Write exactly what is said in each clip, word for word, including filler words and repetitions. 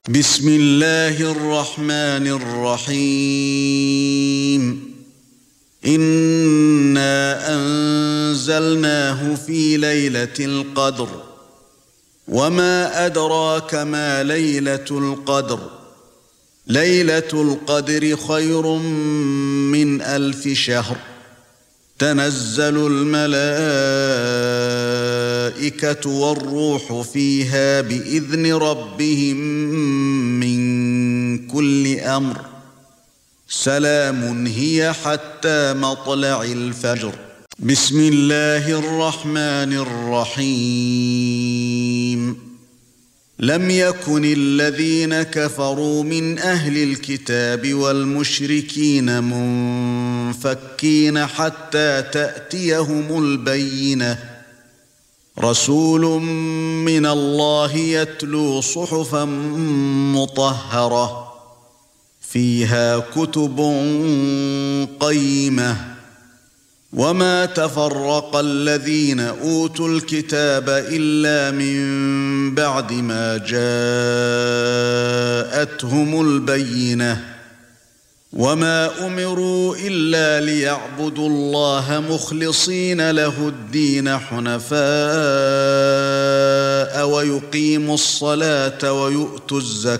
بسم الله الرحمن الرحيم إنا أنزلناه في ليلة القدر وما أدراك ما ليلة القدر ليلة القدر خير من ألف شهر تنزل الملائكة والروح فيها بإذن ربهم من كل أمر سلام هي حتى مطلع الفجر. بسم الله الرحمن الرحيم لم يكن الذين كفروا من أهل الكتاب والمشركين منفكين حتى تأتيهم البينة رسول من الله يتلو صحفا مطهرة فيها كتب قيمة وما تفرق الذين أوتوا الكتاب إلا من بعد ما جاءتهم البينة وما أمروا إلا ليعبدوا الله مخلصين له الدين حنفاء ويقيموا الصلاة ويؤتوا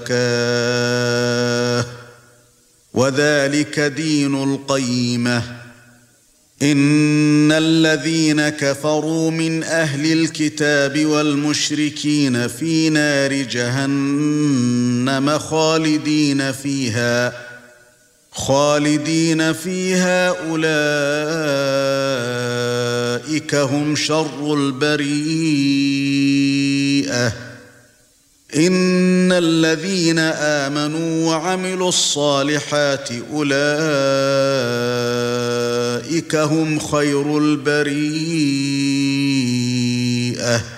الزكاة وذلك دين القيمة إن الذين كفروا من أهل الكتاب والمشركين في نار جهنم خالدين فيها خالدين فيها أولئك هم شر البريئة إن الذين آمنوا وعملوا الصالحات أولئك هم خير البريئة